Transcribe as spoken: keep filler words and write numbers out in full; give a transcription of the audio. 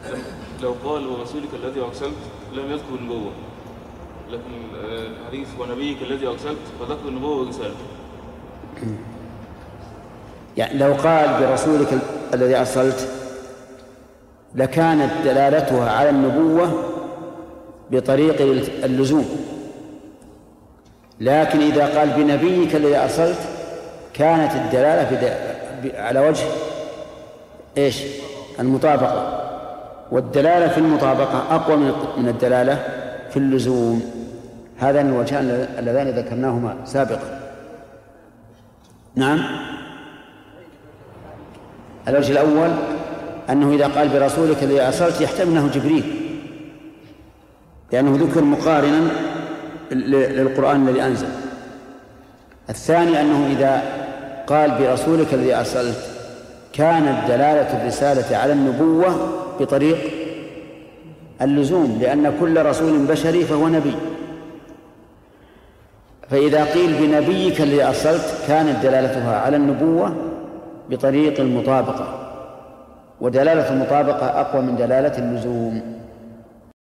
لو قال ورسولك الذي أرسلت لم يذكر النبوة، لكن الحديث ونبيك الذي أرسلت فذكر النبوة والرسالة. يعني لو قال برسولك الذي أرسلت لكانت دلالتها على النبوة بطريق اللزوم، لكن إذا قال بنبيك الذي أرسلت كانت الدلالة على وجه إيش؟ المطابقة، والدلالة في المطابقة أقوى من الدلالة في اللزوم. هذان الوجهان اللذان ذكرناهما سابقا. نعم. الوجه الأول أنه إذا قال برسولك الذي أرسلت يحتمل أنه جبريل، لأنه ذكر مقارنا للقرآن الذي أنزل. الثاني أنه إذا قال برسولك الذي أرسلت كانت دلالة الرسالة على النبوة بطريق اللزوم، لأن كل رسول بشري فهو نبي. فإذا قيل بنبيك الذي أرسلت كانت دلالتها على النبوة بطريق المطابقة، ودلالة المطابقة أقوى من دلالة اللزوم.